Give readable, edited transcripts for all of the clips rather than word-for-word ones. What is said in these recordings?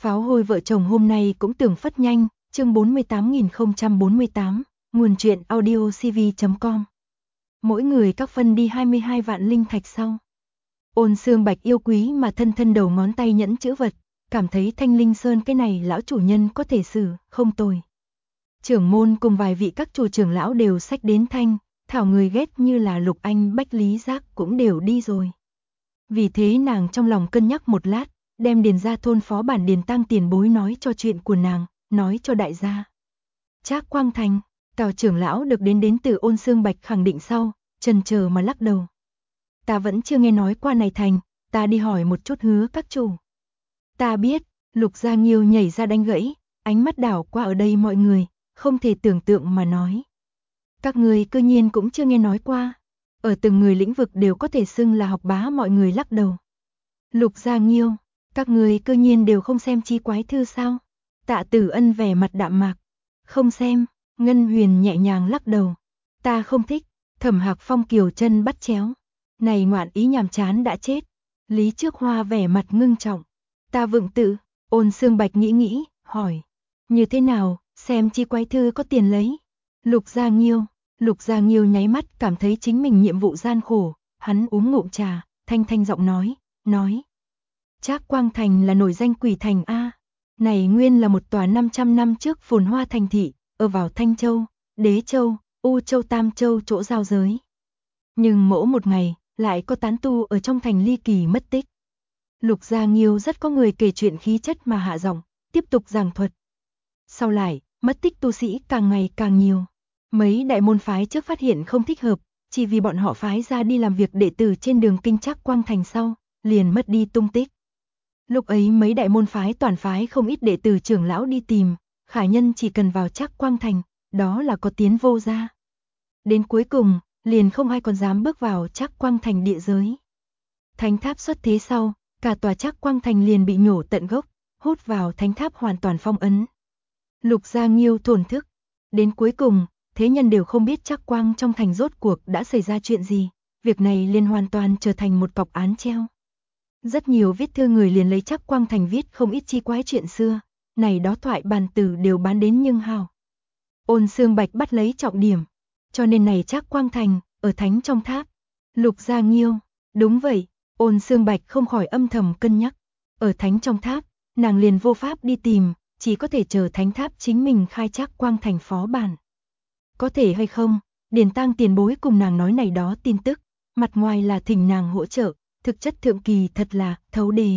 Pháo hôi vợ chồng hôm nay cũng tưởng phất nhanh, chương 48.048, nguồn truyện audiocv.com. Mỗi người các phân đi 22 vạn linh thạch sau. Ôn Xương Bạch yêu quý mà thân thân đầu ngón tay nhẫn chữ vật, cảm thấy Thanh Linh Sơn cái này lão chủ nhân có thể xử, không tồi. Trưởng môn cùng vài vị các chủ trưởng lão đều xách đến thanh, thảo người ghét như là Lục Anh Bách Lý Giác cũng đều đi rồi. Vì thế nàng trong lòng cân nhắc một lát, đem Điền gia thôn phó bản Điền Tăng tiền bối nói cho chuyện của nàng, nói cho đại gia. Trác Quang Thành, Tào trưởng lão được đến từ Ôn Xương Bạch khẳng định sau, chần chờ mà lắc đầu. Ta vẫn chưa nghe nói qua này thành, ta đi hỏi một chút hứa các chủ. Ta biết, Lục Gia Nghiêu nhảy ra đánh gãy, ánh mắt đảo qua ở đây mọi người, không thể tưởng tượng mà nói. Các người cư nhiên cũng chưa nghe nói qua, ở từng người lĩnh vực đều có thể xưng là học bá, mọi người lắc đầu. Lục Gia Nghiêu, các người cư nhiên đều không xem chi quái thư sao? Tạ Tử Ân vẻ mặt đạm mạc. Không xem, Ngân Huyền nhẹ nhàng lắc đầu. Ta không thích. Thẩm Hạc Phong kiều chân bắt chéo. Này ngoạn ý nhàm chán đã chết. Lý Trước Hoa vẻ mặt ngưng trọng. Ta vựng tự. Ôn Xương Bạch nghĩ, hỏi. Như thế nào, xem chi quái thư có tiền lấy? Lục Gia Nghiêu nháy mắt cảm thấy chính mình nhiệm vụ gian khổ. Hắn uống ngụm trà, thanh giọng nói. Trác Quang Thành là nổi danh quỷ thành A. Này nguyên là một tòa 500 năm trước phồn hoa thành thị, ở vào Thanh Châu, Đế Châu, U Châu, Tam Châu chỗ giao giới. Nhưng mỗi một ngày, lại có tán tu ở trong thành ly kỳ mất tích. Lục Gia Nghiêu rất có người kể chuyện khí chất mà hạ giọng, tiếp tục giảng thuật. Sau lại, mất tích tu sĩ càng ngày càng nhiều. Mấy đại môn phái trước phát hiện không thích hợp, chỉ vì bọn họ phái ra đi làm việc đệ tử trên đường kinh Trác Quang Thành sau, liền mất đi tung tích. Lúc ấy mấy đại môn phái toàn phái không ít đệ tử trưởng lão đi tìm, khả nhân chỉ cần vào Trác Quang Thành, đó là có tiến vô ra. Đến cuối cùng, liền không ai còn dám bước vào Trác Quang Thành địa giới. Thánh tháp xuất thế sau, cả tòa Trác Quang Thành liền bị nhổ tận gốc, hút vào thánh tháp hoàn toàn phong ấn. Lục Gia Nghiêu thổn thức, đến cuối cùng, thế nhân đều không biết Trác Quang trong thành rốt cuộc đã xảy ra chuyện gì, việc này liền hoàn toàn trở thành một cọc án treo. Rất nhiều viết thư người liền lấy Trác Quang Thành viết không ít chi quái chuyện xưa, này đó thoại bàn từ đều bán đến nhưng hào. Ôn Xương Bạch bắt lấy trọng điểm, cho nên này Trác Quang Thành, ở thánh trong tháp. Lục Gia Nghiêu, đúng vậy, Ôn Xương Bạch không khỏi âm thầm cân nhắc, ở thánh trong tháp, nàng liền vô pháp đi tìm, chỉ có thể chờ thánh tháp chính mình khai Trác Quang Thành phó bản. Có thể hay không, Điền Tăng tiền bối cùng nàng nói này đó tin tức, mặt ngoài là thỉnh nàng hỗ trợ, thực chất thượng kỳ thật là thấu đề.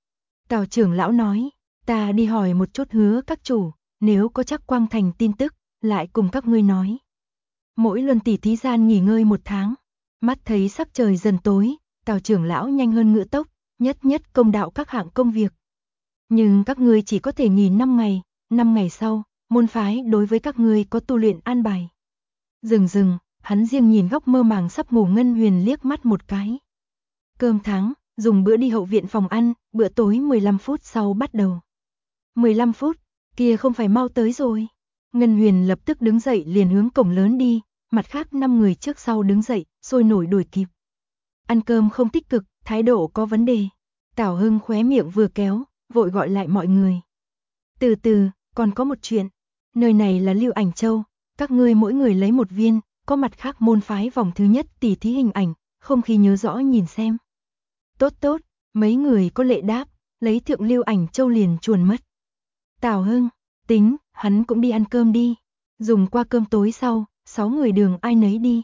Tào trưởng lão nói, ta đi hỏi một chút hứa các chủ, nếu có Trác Quang Thành tin tức, lại cùng các ngươi nói. Mỗi luân tỷ thí gian nghỉ ngơi 1 tháng, mắt thấy sắc trời dần tối, Tào trưởng lão nhanh hơn ngựa tốc, nhất công đạo các hạng công việc. Nhưng các ngươi chỉ có thể nghỉ 5 ngày, 5 ngày sau, môn phái đối với các ngươi có tu luyện an bài. Dừng, hắn riêng nhìn góc mơ màng sắp ngủ Ngân Huyền liếc mắt một cái. Cơm tháng, dùng bữa đi hậu viện phòng ăn, bữa tối 15 phút sau bắt đầu. 15 phút, kia không phải mau tới rồi. Ngân Huyền lập tức đứng dậy liền hướng cổng lớn đi, mặt khác 5 người trước sau đứng dậy, sôi nổi đuổi kịp. Ăn cơm không tích cực, thái độ có vấn đề. Tào Hưng khóe miệng vừa kéo, vội gọi lại mọi người. Từ từ, còn có một chuyện. Nơi này là Lưu Ảnh Châu, các ngươi mỗi người lấy 1 viên, có mặt khác môn phái vòng thứ nhất tỉ thí hình ảnh, không khi nhớ rõ nhìn xem. Tốt, mấy người có lệ đáp, lấy thượng Lưu Ảnh Châu liền chuồn mất. Tào Hưng, tính, hắn cũng đi ăn cơm đi. Dùng qua cơm tối sau, 6 người đường ai nấy đi.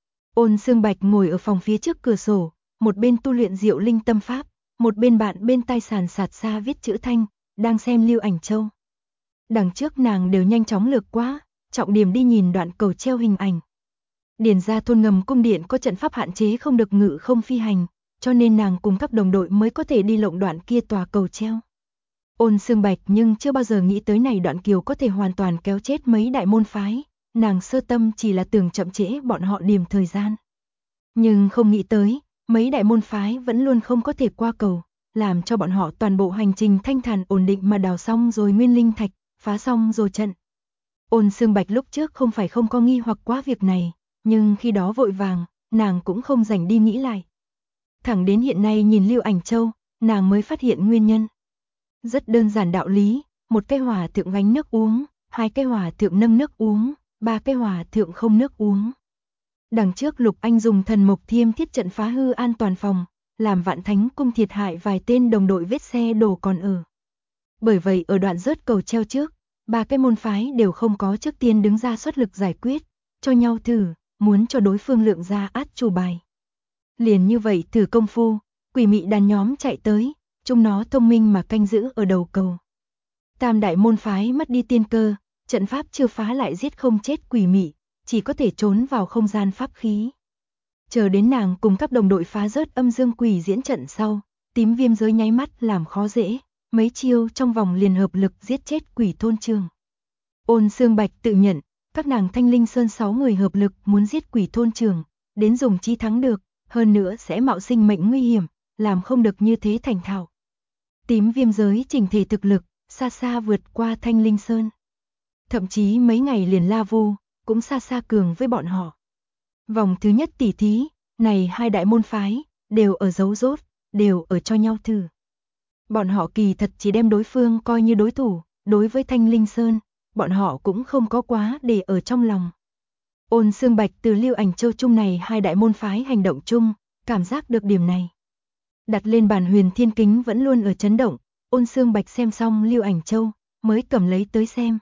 Ôn Xương Bạch ngồi ở phòng phía trước cửa sổ, một bên tu luyện Diệu Linh tâm pháp, một bên bạn bên tai sàn sạt xa viết chữ thanh, đang xem Lưu Ảnh Châu. Đằng trước nàng đều nhanh chóng lược quá, trọng điểm đi nhìn đoạn cầu treo hình ảnh. Điền gia thôn ngầm cung điện có trận pháp hạn chế không được ngự không phi hành, cho nên nàng cùng các đồng đội mới có thể đi lộng đoạn kia tòa cầu treo. Ôn Xương Bạch nhưng chưa bao giờ nghĩ tới này đoạn kiều có thể hoàn toàn kéo chết mấy đại môn phái, nàng sơ tâm chỉ là tưởng chậm trễ bọn họ điểm thời gian. Nhưng không nghĩ tới, mấy đại môn phái vẫn luôn không có thể qua cầu, làm cho bọn họ toàn bộ hành trình thanh thản ổn định mà đào xong rồi nguyên linh thạch, phá xong rồi trận. Ôn Xương Bạch lúc trước không phải không có nghi hoặc quá việc này, nhưng khi đó vội vàng, nàng cũng không rảnh đi nghĩ lại. Thẳng đến hiện nay nhìn Lưu Ảnh Châu, nàng mới phát hiện nguyên nhân. Rất đơn giản đạo lý, một cái hòa thượng gánh nước uống, hai cái hòa thượng nâng nước uống, ba cái hòa thượng không nước uống. Đằng trước Lục Anh dùng thần mộc thiêm thiết trận phá hư an toàn phòng, làm Vạn Thánh cung thiệt hại vài tên đồng đội vết xe đổ còn ở. Bởi vậy ở đoạn rớt cầu treo trước, ba cái môn phái đều không có trước tiên đứng ra xuất lực giải quyết, cho nhau thử, muốn cho đối phương lượng ra át chủ bài. Liền như vậy thử công phu, quỷ mị đàn nhóm chạy tới, chúng nó thông minh mà canh giữ ở đầu cầu. Tam đại môn phái mất đi tiên cơ, trận pháp chưa phá lại giết không chết quỷ mị, chỉ có thể trốn vào không gian pháp khí. Chờ đến nàng cùng các đồng đội phá rớt âm dương quỷ diễn trận sau, tím viêm giới nháy mắt làm khó dễ, mấy chiêu trong vòng liền hợp lực giết chết quỷ thôn trường. Ôn Xương Bạch tự nhận, các nàng Thanh Linh Sơn 6 người hợp lực muốn giết quỷ thôn trường, đến dùng chi thắng được, hơn nữa sẽ mạo sinh mệnh nguy hiểm, làm không được như thế thành thạo. Tím viêm giới chỉnh thể thực lực, xa xa vượt qua Thanh Linh Sơn. Thậm chí mấy ngày liền La Vu, cũng xa xa cường với bọn họ. Vòng thứ nhất tỉ thí, này hai đại môn phái, đều ở giấu rốt, đều ở cho nhau thử. Bọn họ kỳ thật chỉ đem đối phương coi như đối thủ, đối với Thanh Linh Sơn, bọn họ cũng không có quá để ở trong lòng. Ôn Xương Bạch từ Lưu Ảnh Châu chung này hai đại môn phái hành động chung, cảm giác được điểm này. Đặt lên bàn Huyền Thiên Kính vẫn luôn ở chấn động, Ôn Xương Bạch xem xong Lưu Ảnh Châu, mới cầm lấy tới xem.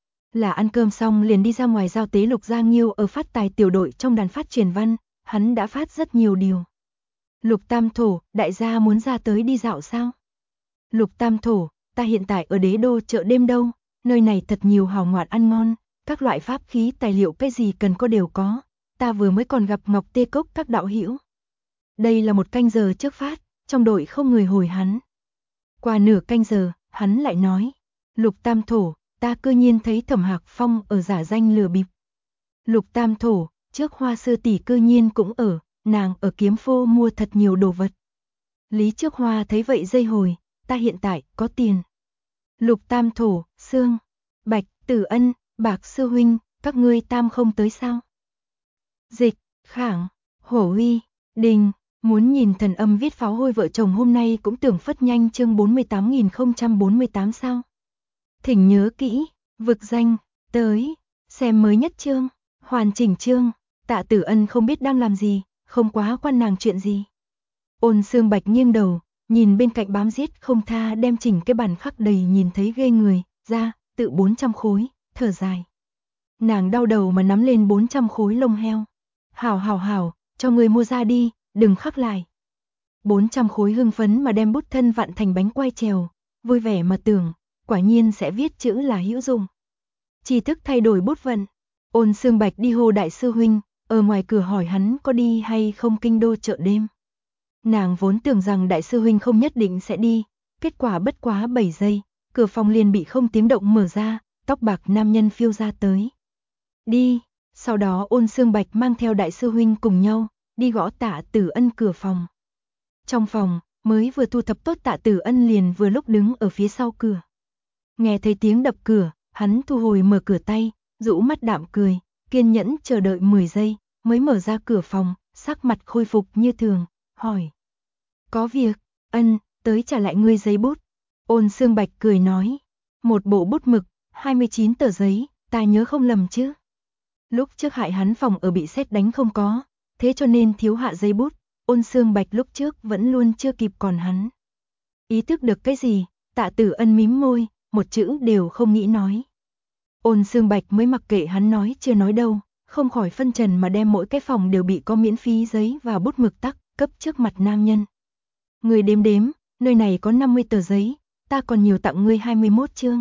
Là ăn cơm xong liền đi ra ngoài giao tế Lục Gia Nghiêu ở phát tài tiểu đội trong đàn phát truyền văn, hắn đã phát rất nhiều điều. Lục Tam Thổ, đại gia muốn ra tới đi dạo sao? Lục Tam Thổ, ta hiện tại ở Đế Đô chợ đêm đâu, nơi này thật nhiều hào ngoạn ăn ngon, các loại pháp khí tài liệu cái gì cần có đều có, ta vừa mới còn gặp Ngọc Tê Cốc các đạo hữu. Đây là một canh giờ trước phát, trong đội không người hồi hắn. Qua nửa canh giờ, hắn lại nói, Lục Tam Thổ, ta cư nhiên thấy Thẩm Hạc Phong ở giả danh lừa bịp. Lục Tam Thổ, trước Hoa sư tỷ cư nhiên cũng ở, nàng ở Kiếm Phô mua thật nhiều đồ vật. Lý Trước Hoa thấy vậy dây hồi, ta hiện tại có tiền. Lục Tam Thổ, Sương, Bạch, Tử Ân, Bạc sư huynh, các ngươi tam không tới sao? Dịch, Khảng, Hổ Huy, Đình, muốn nhìn Thần Âm viết pháo hôi vợ chồng hôm nay cũng tưởng phất nhanh chương 48.048 sao? Thỉnh nhớ kỹ, vực danh, tới, xem mới nhất chương, hoàn chỉnh chương, Tạ Tử Ân không biết đang làm gì, không quá quan nàng chuyện gì. Ôn Xương Bạch nghiêng đầu, nhìn bên cạnh bám giết không tha đem chỉnh cái bàn khắc đầy nhìn thấy ghê người, ra, tự 400 khối, thở dài. Nàng đau đầu mà nắm lên 400 khối lông heo. Hảo, cho người mua ra đi, đừng khắc lại. 400 khối hưng phấn mà đem bút thân vặn thành bánh quai trèo, vui vẻ mà tưởng, quả nhiên sẽ viết chữ là hữu dụng. Tri thức thay đổi bút vận. Ôn Xương Bạch đi hô đại sư huynh, ở ngoài cửa hỏi hắn có đi hay không kinh đô chợ đêm. Nàng vốn tưởng rằng đại sư huynh không nhất định sẽ đi, kết quả bất quá 7 giây, cửa phòng liền bị không tiếng động mở ra, tóc bạc nam nhân phiêu ra tới. Đi, sau đó Ôn Xương Bạch mang theo đại sư huynh cùng nhau, đi gõ Tạ Tử Ân cửa phòng. Trong phòng, mới vừa thu thập tốt Tạ Tử Ân liền vừa lúc đứng ở phía sau cửa. Nghe thấy tiếng đập cửa, hắn thu hồi mở cửa tay, rũ mắt đạm cười, kiên nhẫn chờ đợi 10 giây, mới mở ra cửa phòng, sắc mặt khôi phục như thường, hỏi. Có việc, Ân, tới trả lại ngươi giấy bút. Ôn Xương Bạch cười nói, một bộ bút mực, 29 tờ giấy, ta nhớ không lầm chứ. Lúc trước hại hắn phòng ở bị sét đánh không có, thế cho nên thiếu hạ giấy bút, Ôn Xương Bạch lúc trước vẫn luôn chưa kịp còn hắn. Ý thức được cái gì, Tạ Tử Ân mím môi, một chữ đều không nghĩ nói. Ôn Xương Bạch mới mặc kệ hắn nói chưa nói đâu, không khỏi phân trần mà đem mỗi cái phòng đều bị có miễn phí giấy và bút mực tắc, cấp trước mặt nam nhân. Người đếm đếm, nơi này có 50 tờ giấy, ta còn nhiều tặng ngươi 21 chương.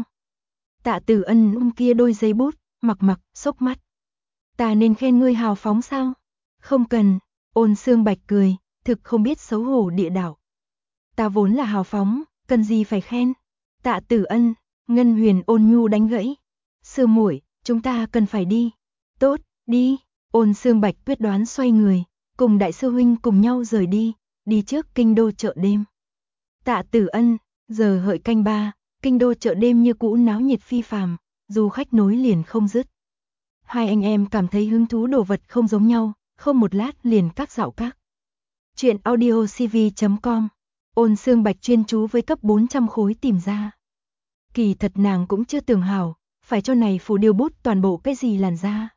Tạ Tử Ân kia đôi giấy bút, mặc, sốc mắt. Ta nên khen ngươi hào phóng sao? Không cần, Ôn Xương Bạch cười, thực không biết xấu hổ địa đạo. Ta vốn là hào phóng, cần gì phải khen? Tạ Tử Ân, Ngân Huyền ôn nhu đánh gãy. Sư muội, chúng ta cần phải đi. Tốt, đi. Ôn Xương Bạch quyết đoán xoay người, cùng đại sư huynh cùng nhau rời đi trước kinh đô chợ đêm. Tạ Tử Ân, giờ hợi canh 3, kinh đô chợ đêm như cũ náo nhiệt phi phàm, du khách nối liền không dứt. Hai anh em cảm thấy hứng thú đồ vật không giống nhau, không một lát liền các dạo các. Chuyện audiocv.com Ôn Xương Bạch chuyên chú với cấp 400 khối tìm ra. Kỳ thật nàng cũng chưa tưởng hảo, phải cho này phù điêu bút toàn bộ cái gì làn da.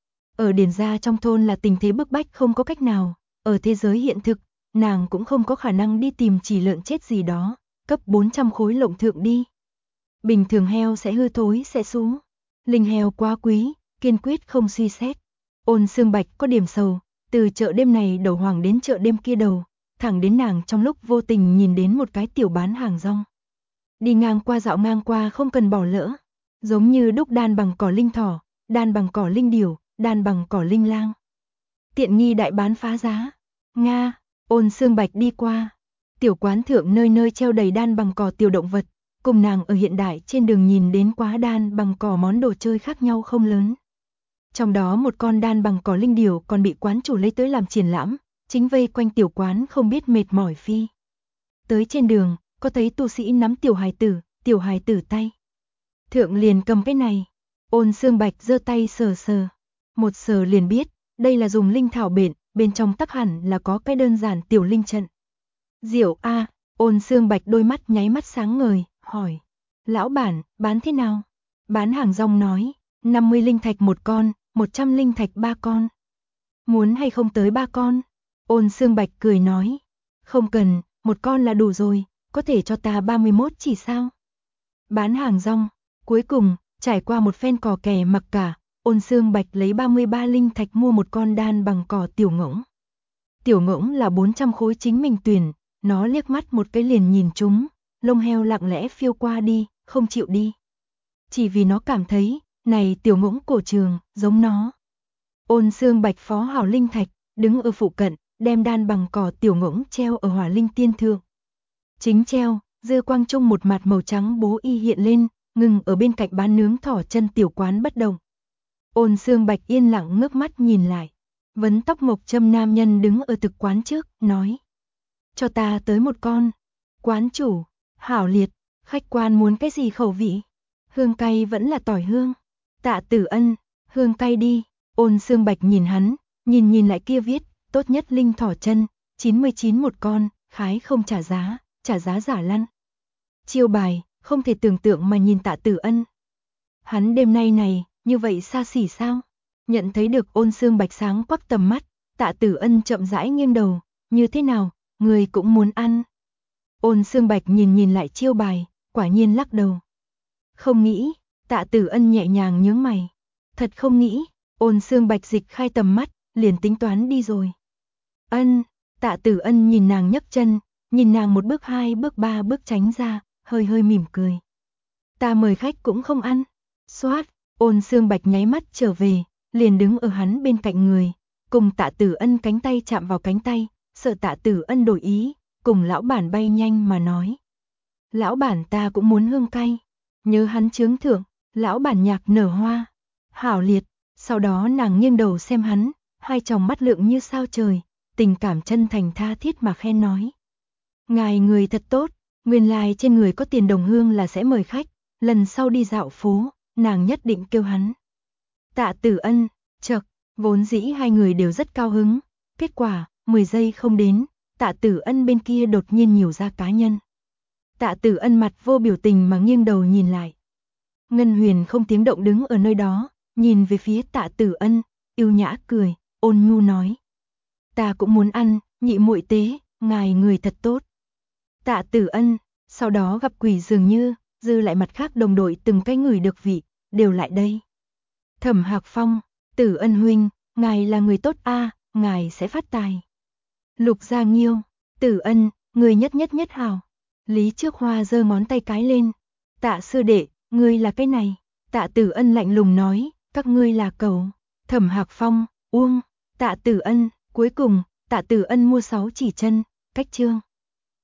Ở điền gia trong thôn là tình thế bức bách không có cách nào, ở thế giới hiện thực, nàng cũng không có khả năng đi tìm chỉ lợn chết gì đó, cấp 400 khối lộng thượng đi. Bình thường heo sẽ hư thối sẽ xú, linh heo quá quý, kiên quyết không suy xét. Ôn Xương Bạch có điểm sầu, từ chợ đêm này đầu hoàng đến chợ đêm kia đầu, thẳng đến nàng trong lúc vô tình nhìn đến một cái tiểu bán hàng rong. Đi ngang qua dạo ngang qua không cần bỏ lỡ, giống như đúc đan bằng cỏ linh thỏ, đan bằng cỏ linh điểu, đan bằng cỏ linh lang. Tiện nghi đại bán phá giá. Nga, Ôn Xương Bạch đi qua. Tiểu quán thượng nơi nơi treo đầy đan bằng cỏ tiểu động vật, cùng nàng ở hiện đại trên đường nhìn đến quá đan bằng cỏ món đồ chơi khác nhau không lớn. Trong đó một con đan bằng cỏ linh điểu còn bị quán chủ lấy tới làm triển lãm, chính vây quanh tiểu quán không biết mệt mỏi phi. Tới trên đường, có thấy tu sĩ nắm tiểu hài tử tay. Thượng liền cầm cái này, Ôn Xương Bạch giơ tay sờ sờ. Một sờ liền biết, đây là dùng linh thảo bện, bên trong tắc hẳn là có cái đơn giản tiểu linh trận. Diệu a, Ôn Xương Bạch đôi mắt nháy mắt sáng ngời, hỏi. Lão bản, bán thế nào? Bán hàng rong nói, 50 linh thạch một con, 100 linh thạch 3 con. Muốn hay không tới 3 con? Ôn Xương Bạch cười nói. Không cần, một con là đủ rồi, có thể cho ta 31 chỉ sao? Bán hàng rong, cuối cùng, trải qua một phen cò kè mặc cả, Ôn Xương Bạch lấy 33 linh thạch mua một con đan bằng cỏ tiểu ngỗng. Tiểu ngỗng là 400 khối chính mình tuyển, nó liếc mắt một cái liền nhìn chúng, lông heo lặng lẽ phiêu qua đi, không chịu đi. Chỉ vì nó cảm thấy, này tiểu ngỗng cổ trường, giống nó. Ôn Xương Bạch phó hảo linh thạch, đứng ở phụ cận, đem đan bằng cỏ tiểu ngỗng treo ở hỏa linh tiên thượng. Chính treo, dư quang trung một mặt màu trắng bố y hiện lên, ngừng ở bên cạnh bán nướng thỏ chân tiểu quán bất động. Ôn Xương Bạch yên lặng ngước mắt nhìn lại. Vấn tóc mộc châm nam nhân đứng ở thực quán trước, nói. Cho ta tới một con. Quán chủ, hảo liệt, khách quan muốn cái gì khẩu vị? Hương cay vẫn là tỏi hương. Tạ Tử Ân, hương cay đi. Ôn Xương Bạch nhìn hắn, nhìn lại kia viết, tốt nhất linh thỏ chân, 99 một con, khái không trả giá giả lăn. Chiêu bài, không thể tưởng tượng mà nhìn Tạ Tử Ân. Hắn đêm nay này, như vậy xa xỉ sao? Nhận thấy được Ôn Xương Bạch sáng quắc tầm mắt, Tạ Tử Ân chậm rãi nghiêng đầu, như thế nào, người cũng muốn ăn. Ôn Xương Bạch nhìn lại chiêu bài, quả nhiên lắc đầu. Không nghĩ, Tạ Tử Ân nhẹ nhàng nhướng mày. Thật không nghĩ, Ôn Xương Bạch dịch khai tầm mắt, liền tính toán đi rồi. Ân, Tạ Tử Ân nhìn nàng nhấc chân, nhìn nàng một bước 2 bước 3 bước tránh ra, hơi mỉm cười. Ta mời khách cũng không ăn. Xoát, Ôn Xương Bạch nháy mắt trở về, liền đứng ở hắn bên cạnh người, cùng Tạ Tử Ân cánh tay chạm vào cánh tay, sợ Tạ Tử Ân đổi ý, cùng lão bản bay nhanh mà nói. Lão bản ta cũng muốn hương cay, nhớ hắn chướng thưởng, lão bản nhạc nở hoa, hảo liệt, sau đó nàng nghiêng đầu xem hắn, hai tròng mắt lượng như sao trời, tình cảm chân thành tha thiết mà khen nói. Ngài người thật tốt, nguyên lai trên người có tiền đồng hương là sẽ mời khách, lần sau đi dạo phố, nàng nhất định kêu hắn. Tạ Tử Ân, chậc, vốn dĩ hai người đều rất cao hứng, kết quả, 10 giây không đến, Tạ Tử Ân bên kia đột nhiên nhiều ra cá nhân. Tạ Tử Ân mặt vô biểu tình mà nghiêng đầu nhìn lại. Ngân Huyền không tiếng động đứng ở nơi đó, nhìn về phía Tạ Tử Ân, yêu nhã cười, ôn nhu nói. Ta cũng muốn ăn, nhị muội tế, ngài người thật tốt. Tạ Tử Ân, sau đó gặp quỷ dường như, dư lại mặt khác đồng đội từng cái người được vị, đều lại đây. Thẩm Hạc Phong, Tử Ân huynh, ngài là người tốt a, ngài sẽ phát tài. Lục Gia Nghiêu, Tử Ân, người nhất hào. Lý Trước Hoa giơ ngón tay cái lên. Tạ sư đệ, ngươi là cái này. Tạ Tử Ân lạnh lùng nói, các ngươi là cầu. Thẩm Hạc Phong, Uông, Tạ Tử Ân, cuối cùng, Tạ Tử Ân mua 6 chỉ chân, cách chương.